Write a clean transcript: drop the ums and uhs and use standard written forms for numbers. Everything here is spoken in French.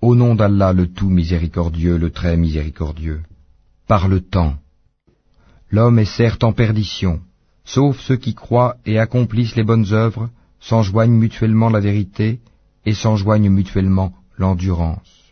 Au nom d'Allah le tout miséricordieux, le très miséricordieux. Par le temps. L'homme est certes en perdition, sauf ceux qui croient et accomplissent les bonnes œuvres, s'enjoignent mutuellement la vérité et s'enjoignent mutuellement l'endurance.